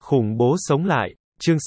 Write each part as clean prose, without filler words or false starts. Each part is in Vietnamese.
Khủng bố sống lại. Chương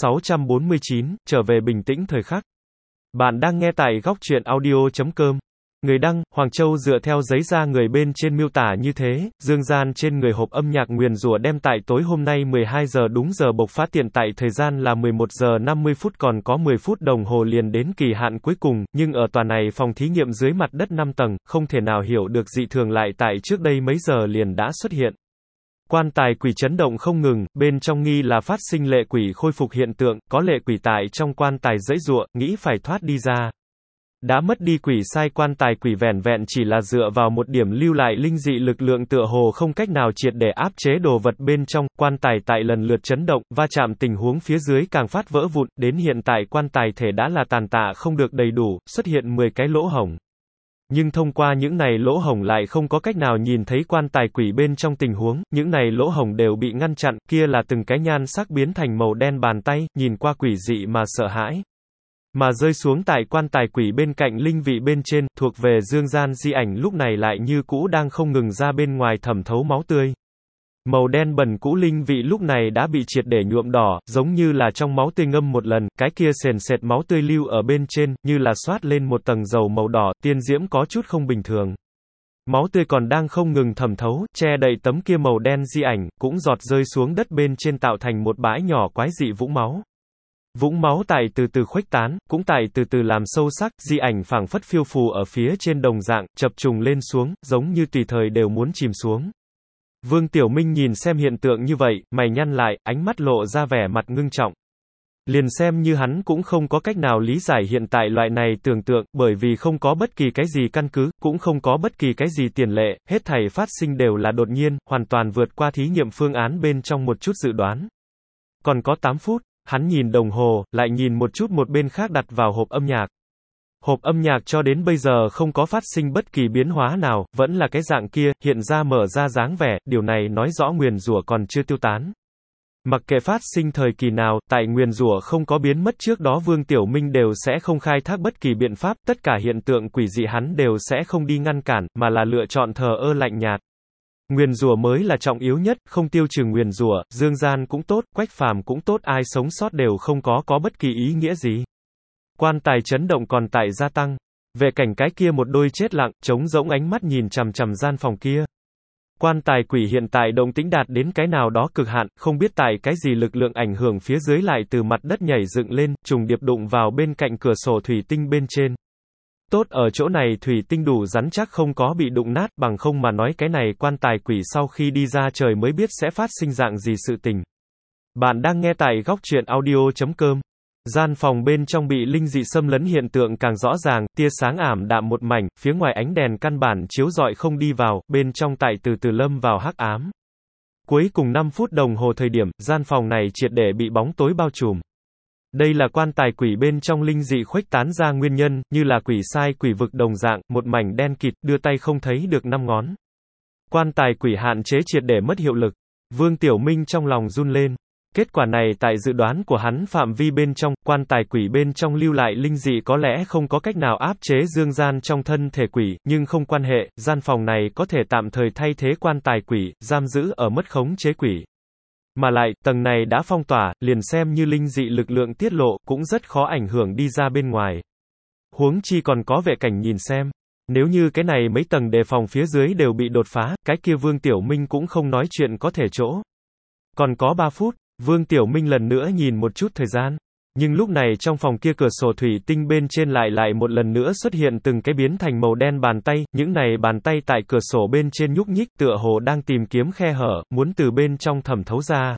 649, trở về bình tĩnh thời khắc. Bạn đang nghe tại góc truyện audio.com. Người đăng, Hoàng Châu dựa theo giấy da người bên trên miêu tả như thế, dương gian trên người hộp âm nhạc nguyền rủa đem tại tối hôm nay 12 giờ đúng giờ bộc phát, tiện tại thời gian là 11 giờ 50 phút, còn có 10 phút đồng hồ liền đến kỳ hạn cuối cùng, nhưng ở tòa này phòng thí nghiệm dưới mặt đất 5 tầng, không thể nào hiểu được dị thường lại tại trước đây mấy giờ liền đã xuất hiện. Quan tài quỷ chấn động không ngừng, bên trong nghi là phát sinh lệ quỷ khôi phục hiện tượng, có lệ quỷ tại trong quan tài giãy giụa, nghĩ phải thoát đi ra. Đã mất đi quỷ sai, quan tài quỷ vẻn vẹn chỉ là dựa vào một điểm lưu lại linh dị lực lượng, tựa hồ không cách nào triệt để áp chế đồ vật bên trong. Quan tài tại lần lượt chấn động, va chạm, tình huống phía dưới càng phát vỡ vụn, đến hiện tại quan tài thể đã là tàn tạ không được đầy đủ, xuất hiện 10 cái lỗ hổng. Nhưng thông qua những này lỗ hổng lại không có cách nào nhìn thấy quan tài quỷ bên trong tình huống, những này lỗ hổng đều bị ngăn chặn, kia là từng cái nhan sắc biến thành màu đen bàn tay, nhìn qua quỷ dị mà sợ hãi. Mà rơi xuống tại quan tài quỷ bên cạnh linh vị bên trên, thuộc về dương gian di ảnh lúc này lại như cũ đang không ngừng ra bên ngoài thẩm thấu máu tươi. Màu đen bẩn cũ linh vị lúc này đã bị triệt để nhuộm đỏ, giống như là trong máu tươi ngâm một lần, cái kia sền sệt máu tươi lưu ở bên trên, như là xoát lên một tầng dầu màu đỏ, tiên diễm có chút không bình thường. Máu tươi còn đang không ngừng thẩm thấu, che đậy tấm kia màu đen di ảnh, cũng giọt rơi xuống đất bên trên tạo thành một bãi nhỏ quái dị vũng máu. Vũng máu tại từ từ khuếch tán, cũng tại từ từ làm sâu sắc, di ảnh phảng phất phiêu phù ở phía trên đồng dạng, chập trùng lên xuống, giống như tùy thời đều muốn chìm xuống. Vương Tiểu Minh nhìn xem hiện tượng như vậy, mày nhăn lại, ánh mắt lộ ra vẻ mặt ngưng trọng. Liền xem như hắn cũng không có cách nào lý giải hiện tại loại này tưởng tượng, bởi vì không có bất kỳ cái gì căn cứ, cũng không có bất kỳ cái gì tiền lệ, hết thảy phát sinh đều là đột nhiên, hoàn toàn vượt qua thí nghiệm phương án bên trong một chút dự đoán. Còn có 8 phút, hắn nhìn đồng hồ, lại nhìn một chút một bên khác đặt vào hộp âm nhạc. Hộp âm nhạc cho đến bây giờ không có phát sinh bất kỳ biến hóa nào, vẫn là cái dạng kia, hiện ra mở ra dáng vẻ, điều này nói rõ nguyền rủa còn chưa tiêu tán. Mặc kệ phát sinh thời kỳ nào, tại nguyền rủa không có biến mất trước đó Vương Tiểu Minh đều sẽ không khai thác bất kỳ biện pháp, tất cả hiện tượng quỷ dị hắn đều sẽ không đi ngăn cản, mà là lựa chọn thờ ơ lạnh nhạt. Nguyền rủa mới là trọng yếu nhất, không tiêu trừ nguyền rủa, dương gian cũng tốt, quách phàm cũng tốt, ai sống sót đều không có bất kỳ ý nghĩa gì. Quan tài chấn động còn tại gia tăng. Về cảnh cái kia một đôi chết lặng, trống rỗng ánh mắt nhìn chằm chằm gian phòng kia. Quan tài quỷ hiện tại động tĩnh đạt đến cái nào đó cực hạn, không biết tại cái gì lực lượng ảnh hưởng phía dưới lại từ mặt đất nhảy dựng lên, trùng điệp đụng vào bên cạnh cửa sổ thủy tinh bên trên. Tốt ở chỗ này thủy tinh đủ rắn chắc không có bị đụng nát, bằng không mà nói cái này quan tài quỷ sau khi đi ra trời mới biết sẽ phát sinh dạng gì sự tình. Bạn đang nghe tại góc truyện audio.com. Gian phòng bên trong bị linh dị xâm lấn hiện tượng càng rõ ràng, tia sáng ảm đạm một mảnh, phía ngoài ánh đèn căn bản chiếu rọi không đi vào, bên trong tại từ từ lâm vào hắc ám. Cuối cùng 5 phút đồng hồ thời điểm, gian phòng này triệt để bị bóng tối bao trùm. Đây là quan tài quỷ bên trong linh dị khuếch tán ra nguyên nhân, như là quỷ sai quỷ vực đồng dạng, một mảnh đen kịt, đưa tay không thấy được 5 ngón. Quan tài quỷ hạn chế triệt để mất hiệu lực. Vương Tiểu Minh trong lòng run lên. Kết quả này tại dự đoán của hắn phạm vi bên trong, quan tài quỷ bên trong lưu lại linh dị có lẽ không có cách nào áp chế dương gian trong thân thể quỷ, nhưng không quan hệ, gian phòng này có thể tạm thời thay thế quan tài quỷ, giam giữ ở mất khống chế quỷ. Mà lại, tầng này đã phong tỏa, liền xem như linh dị lực lượng tiết lộ, cũng rất khó ảnh hưởng đi ra bên ngoài. Huống chi còn có vệ cảnh nhìn xem. Nếu như cái này mấy tầng đề phòng phía dưới đều bị đột phá, cái kia Vương Tiểu Minh cũng không nói chuyện có thể chỗ. Còn có 3 phút, Vương Tiểu Minh lần nữa nhìn một chút thời gian. Nhưng lúc này trong phòng kia cửa sổ thủy tinh bên trên lại một lần nữa xuất hiện từng cái biến thành màu đen bàn tay, những này bàn tay tại cửa sổ bên trên nhúc nhích tựa hồ đang tìm kiếm khe hở, muốn từ bên trong thẩm thấu ra.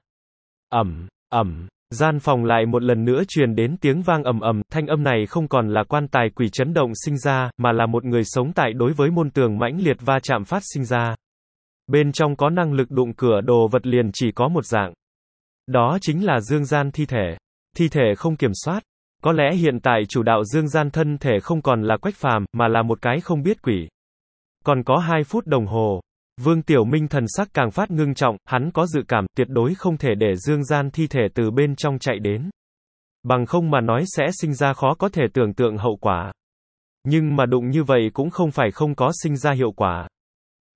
Gian phòng lại một lần nữa truyền đến tiếng vang ầm, thanh âm này không còn là quan tài quỷ chấn động sinh ra, mà là một người sống tại đối với môn tường mãnh liệt va chạm phát sinh ra. Bên trong có năng lực đụng cửa đồ vật liền chỉ có một dạng. Đó chính là dương gian thi thể. Thi thể không kiểm soát. Có lẽ hiện tại chủ đạo dương gian thân thể không còn là quách phàm, mà là một cái không biết quỷ. Còn có 2 phút đồng hồ. Vương Tiểu Minh thần sắc càng phát ngưng trọng, hắn có dự cảm, tuyệt đối không thể để dương gian thi thể từ bên trong chạy đến. Bằng không mà nói sẽ sinh ra khó có thể tưởng tượng hậu quả. Nhưng mà đụng như vậy cũng không phải không có sinh ra hiệu quả.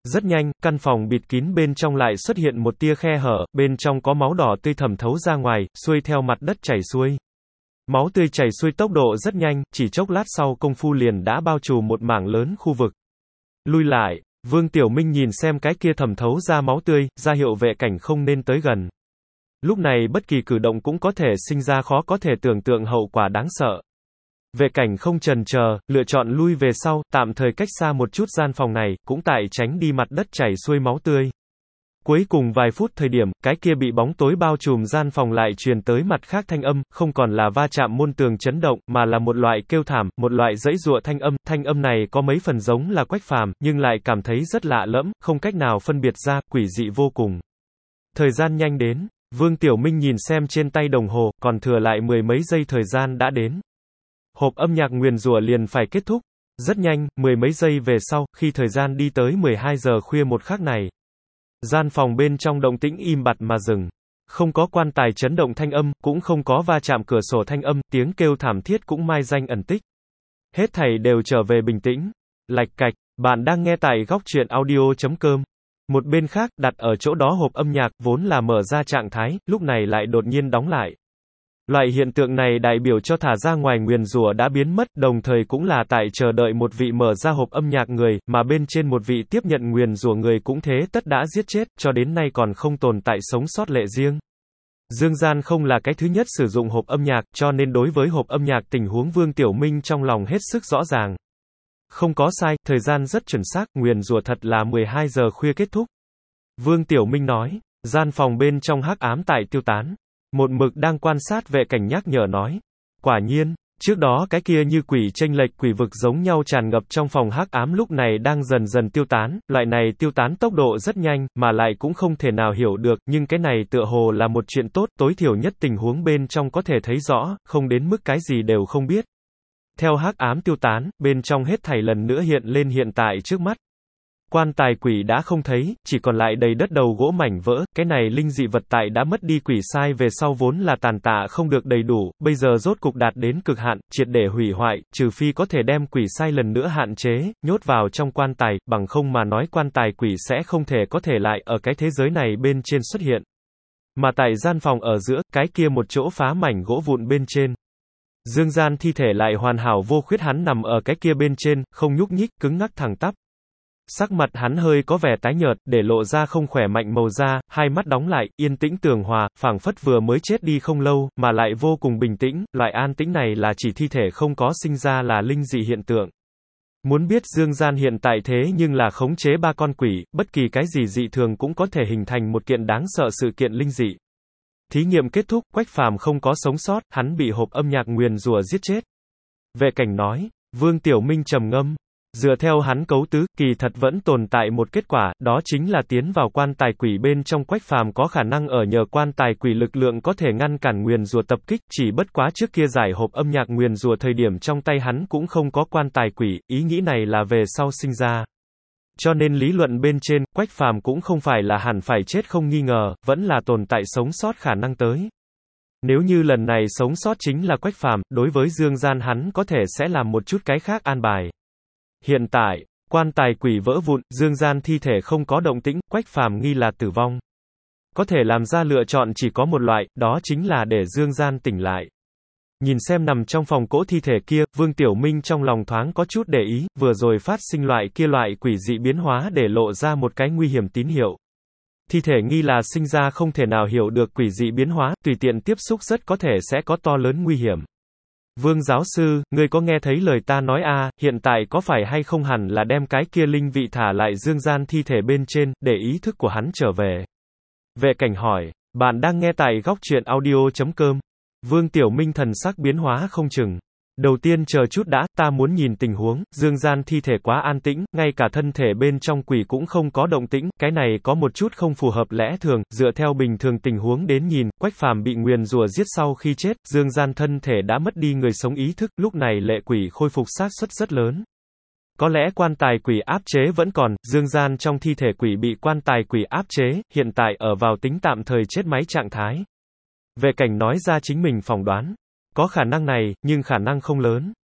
Rất nhanh, căn phòng bịt kín bên trong lại xuất hiện một tia khe hở, bên trong có máu đỏ tươi thẩm thấu ra ngoài, xuôi theo mặt đất chảy xuôi. Máu tươi chảy xuôi tốc độ rất nhanh, chỉ chốc lát sau công phu liền đã bao trùm một mảng lớn khu vực. Lui lại, Vương Tiểu Minh nhìn xem cái kia thẩm thấu ra máu tươi, ra hiệu vệ cảnh không nên tới gần. Lúc này bất kỳ cử động cũng có thể sinh ra khó có thể tưởng tượng hậu quả đáng sợ. Vệ cảnh không chần chờ, lựa chọn lui về sau, tạm thời cách xa một chút gian phòng này, cũng tại tránh đi mặt đất chảy xuôi máu tươi. Cuối cùng vài phút thời điểm, cái kia bị bóng tối bao trùm gian phòng lại truyền tới mặt khác thanh âm, không còn là va chạm môn tường chấn động, mà là một loại kêu thảm, một loại giãy giụa thanh âm này có mấy phần giống là Quách Phàm, nhưng lại cảm thấy rất lạ lẫm, không cách nào phân biệt ra, quỷ dị vô cùng. Thời gian nhanh đến, Vương Tiểu Minh nhìn xem trên tay đồng hồ, còn thừa lại mười mấy giây thời gian đã đến. Hộp âm nhạc nguyền rủa liền phải kết thúc. Rất nhanh, mười mấy giây về sau, khi thời gian đi tới 12 giờ khuya một khắc này. Gian phòng bên trong động tĩnh im bặt mà dừng. Không có quan tài chấn động thanh âm, cũng không có va chạm cửa sổ thanh âm, tiếng kêu thảm thiết cũng mai danh ẩn tích. Hết thảy đều trở về bình tĩnh. Lạch cạch, bạn đang nghe tại góc truyện audio.com. Một bên khác, đặt ở chỗ đó hộp âm nhạc, vốn là mở ra trạng thái, lúc này lại đột nhiên đóng lại. Loại hiện tượng này đại biểu cho thả ra ngoài nguyền rủa đã biến mất, đồng thời cũng là tại chờ đợi một vị mở ra hộp âm nhạc người, mà bên trên một vị tiếp nhận nguyền rủa người cũng thế tất đã giết chết, cho đến nay còn không tồn tại sống sót lệ riêng. Dương Gian không là cái thứ nhất sử dụng hộp âm nhạc, cho nên đối với hộp âm nhạc tình huống Vương Tiểu Minh trong lòng hết sức rõ ràng. Không có sai, thời gian rất chuẩn xác, nguyền rủa thật là 12 giờ khuya kết thúc. Vương Tiểu Minh nói, gian phòng bên trong hắc ám tại tiêu tán. Một mực đang quan sát vệ cảnh nhắc nhở nói. Quả nhiên, trước đó cái kia như quỷ chênh lệch quỷ vực giống nhau tràn ngập trong phòng hắc ám lúc này đang dần dần tiêu tán, loại này tiêu tán tốc độ rất nhanh, mà lại cũng không thể nào hiểu được, nhưng cái này tựa hồ là một chuyện tốt, tối thiểu nhất tình huống bên trong có thể thấy rõ, không đến mức cái gì đều không biết. Theo hắc ám tiêu tán, bên trong hết thảy lần nữa hiện lên hiện tại trước mắt. Quan tài quỷ đã không thấy, chỉ còn lại đầy đất đầu gỗ mảnh vỡ, cái này linh dị vật tại đã mất đi quỷ sai về sau vốn là tàn tạ không được đầy đủ, bây giờ rốt cục đạt đến cực hạn, triệt để hủy hoại, trừ phi có thể đem quỷ sai lần nữa hạn chế, nhốt vào trong quan tài, bằng không mà nói quan tài quỷ sẽ không thể có thể lại ở cái thế giới này bên trên xuất hiện. Mà tại gian phòng ở giữa, cái kia một chỗ phá mảnh gỗ vụn bên trên. Dương Gian thi thể lại hoàn hảo vô khuyết hắn nằm ở cái kia bên trên, không nhúc nhích, cứng ngắc thẳng tắp. Sắc mặt hắn hơi có vẻ tái nhợt, để lộ ra không khỏe mạnh màu da, hai mắt đóng lại, yên tĩnh tường hòa, phảng phất vừa mới chết đi không lâu, mà lại vô cùng bình tĩnh, loại an tĩnh này là chỉ thi thể không có sinh ra là linh dị hiện tượng. Muốn biết Dương Gian hiện tại thế nhưng là khống chế ba con quỷ, bất kỳ cái gì dị thường cũng có thể hình thành một kiện đáng sợ sự kiện linh dị. Thí nghiệm kết thúc, Quách Phàm không có sống sót, hắn bị hộp âm nhạc nguyền rủa giết chết. Vệ cảnh nói, Vương Tiểu Minh trầm ngâm. Dựa theo hắn cấu tứ, kỳ thật vẫn tồn tại một kết quả, đó chính là tiến vào quan tài quỷ bên trong Quách Phàm có khả năng ở nhờ quan tài quỷ lực lượng có thể ngăn cản nguyền rủa tập kích, chỉ bất quá trước kia giải hộp âm nhạc nguyền rủa thời điểm trong tay hắn cũng không có quan tài quỷ, ý nghĩ này là về sau sinh ra. Cho nên lý luận bên trên, Quách Phàm cũng không phải là hẳn phải chết không nghi ngờ, vẫn là tồn tại sống sót khả năng tới. Nếu như lần này sống sót chính là Quách Phàm, đối với Dương Gian hắn có thể sẽ làm một chút cái khác an bài. Hiện tại, quan tài quỷ vỡ vụn, Dương Gian thi thể không có động tĩnh, Quách Phàm nghi là tử vong. Có thể làm ra lựa chọn chỉ có một loại, đó chính là để Dương Gian tỉnh lại. Nhìn xem nằm trong phòng cỗ thi thể kia, Vương Tiểu Minh trong lòng thoáng có chút để ý, vừa rồi phát sinh loại quỷ dị biến hóa để lộ ra một cái nguy hiểm tín hiệu. Thi thể nghi là sinh ra không thể nào hiểu được quỷ dị biến hóa, tùy tiện tiếp xúc rất có thể sẽ có to lớn nguy hiểm. Vương giáo sư, ngươi có nghe thấy lời ta nói hiện tại có phải hay không hẳn là đem cái kia linh vị thả lại Dương Gian thi thể bên trên, để ý thức của hắn trở về. Vệ cảnh hỏi, bạn đang nghe tại góc truyện audio.com. Vương Tiểu Minh thần sắc biến hóa không chừng. Đầu tiên chờ chút đã, ta muốn nhìn tình huống, Dương Gian thi thể quá an tĩnh, ngay cả thân thể bên trong quỷ cũng không có động tĩnh, cái này có một chút không phù hợp lẽ thường, dựa theo bình thường tình huống đến nhìn, Quách Phàm bị nguyền rủa giết sau khi chết, Dương Gian thân thể đã mất đi người sống ý thức, lúc này lệ quỷ khôi phục xác suất rất lớn. Có lẽ quan tài quỷ áp chế vẫn còn, Dương Gian trong thi thể quỷ bị quan tài quỷ áp chế, hiện tại ở vào tính tạm thời chết máy trạng thái. Vệ cảnh nói ra chính mình phỏng đoán. Có khả năng này, nhưng khả năng không lớn.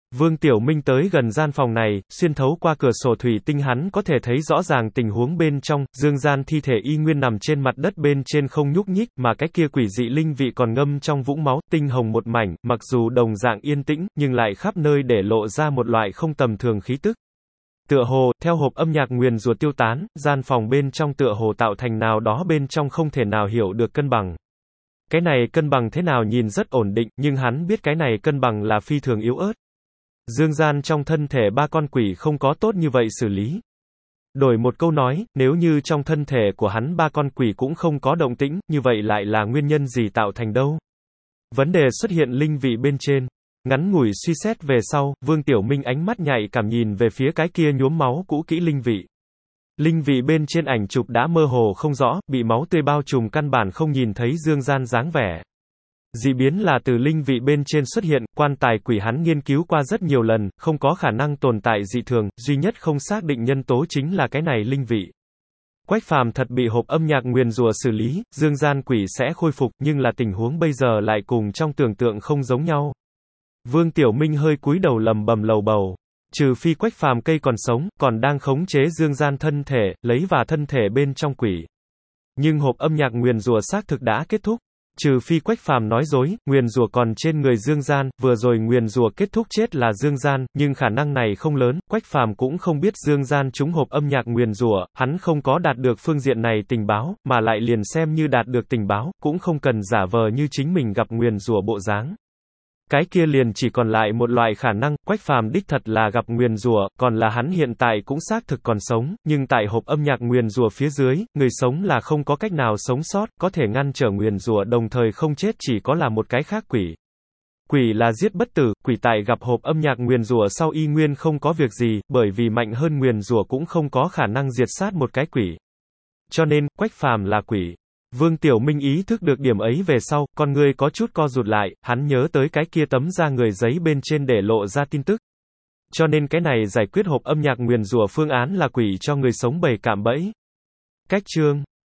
Vương Tiểu Minh tới gần gian phòng này, xuyên thấu qua cửa sổ thủy tinh hắn có thể thấy rõ ràng tình huống bên trong, Dương Gian thi thể y nguyên nằm trên mặt đất bên trên không nhúc nhích, mà cái kia quỷ dị linh vị còn ngâm trong vũng máu, tinh hồng một mảnh, mặc dù đồng dạng yên tĩnh, nhưng lại khắp nơi để lộ ra một loại không tầm thường khí tức. Tựa hồ, theo hộp âm nhạc nguyền rủa tiêu tán, gian phòng bên trong tựa hồ tạo thành nào đó bên trong không thể nào hiểu được cân bằng. Cái này cân bằng thế nào nhìn rất ổn định, nhưng hắn biết cái này cân bằng là phi thường yếu ớt. Dương Gian trong thân thể ba con quỷ không có tốt như vậy xử lý. Đổi một câu nói, nếu như trong thân thể của hắn ba con quỷ cũng không có động tĩnh, như vậy lại là nguyên nhân gì tạo thành đâu? Vấn đề xuất hiện linh vị bên trên. Ngắn ngủi suy xét về sau, Vương Tiểu Minh ánh mắt nhạy cảm nhìn về phía cái kia nhuốm máu cũ kỹ linh vị. Linh vị bên trên ảnh chụp đã mơ hồ không rõ, bị máu tươi bao trùm căn bản không nhìn thấy Dương Gian dáng vẻ. Dị biến là từ linh vị bên trên xuất hiện, quan tài quỷ hắn nghiên cứu qua rất nhiều lần, không có khả năng tồn tại dị thường, duy nhất không xác định nhân tố chính là cái này linh vị. Quách Phàm thật bị hộp âm nhạc nguyền rủa xử lý, Dương Gian quỷ sẽ khôi phục, nhưng là tình huống bây giờ lại cùng trong tưởng tượng không giống nhau. Vương Tiểu Minh hơi cúi đầu lầm bầm lầu bầu. Trừ phi Quách Phàm cây còn sống, còn đang khống chế Dương Gian thân thể, lấy và thân thể bên trong quỷ. Nhưng hộp âm nhạc nguyền rủa xác thực đã kết thúc. Trừ phi Quách Phàm nói dối, nguyền rủa còn trên người Dương Gian, vừa rồi nguyền rủa kết thúc chết là Dương Gian, nhưng khả năng này không lớn, Quách Phàm cũng không biết Dương Gian trúng hộp âm nhạc nguyền rủa, hắn không có đạt được phương diện này tình báo, mà lại liền xem như đạt được tình báo, cũng không cần giả vờ như chính mình gặp nguyền rủa bộ dáng. Cái kia liền chỉ còn lại một loại khả năng, Quách Phàm đích thật là gặp nguyền rủa, còn là hắn hiện tại cũng xác thực còn sống, nhưng tại hộp âm nhạc nguyền rủa phía dưới, người sống là không có cách nào sống sót, có thể ngăn trở nguyền rủa đồng thời không chết chỉ có là một cái khác quỷ. Quỷ là giết bất tử, quỷ tại gặp hộp âm nhạc nguyền rủa sau y nguyên không có việc gì, bởi vì mạnh hơn nguyền rủa cũng không có khả năng diệt sát một cái quỷ. Cho nên, Quách Phàm là quỷ. Vương Tiểu Minh ý thức được điểm ấy về sau, con người có chút co rụt lại, hắn nhớ tới cái kia tấm da người giấy bên trên để lộ ra tin tức. Cho nên cái này giải quyết hộp âm nhạc nguyền rủa phương án là quỷ cho người sống bày cạm bẫy. Cách chương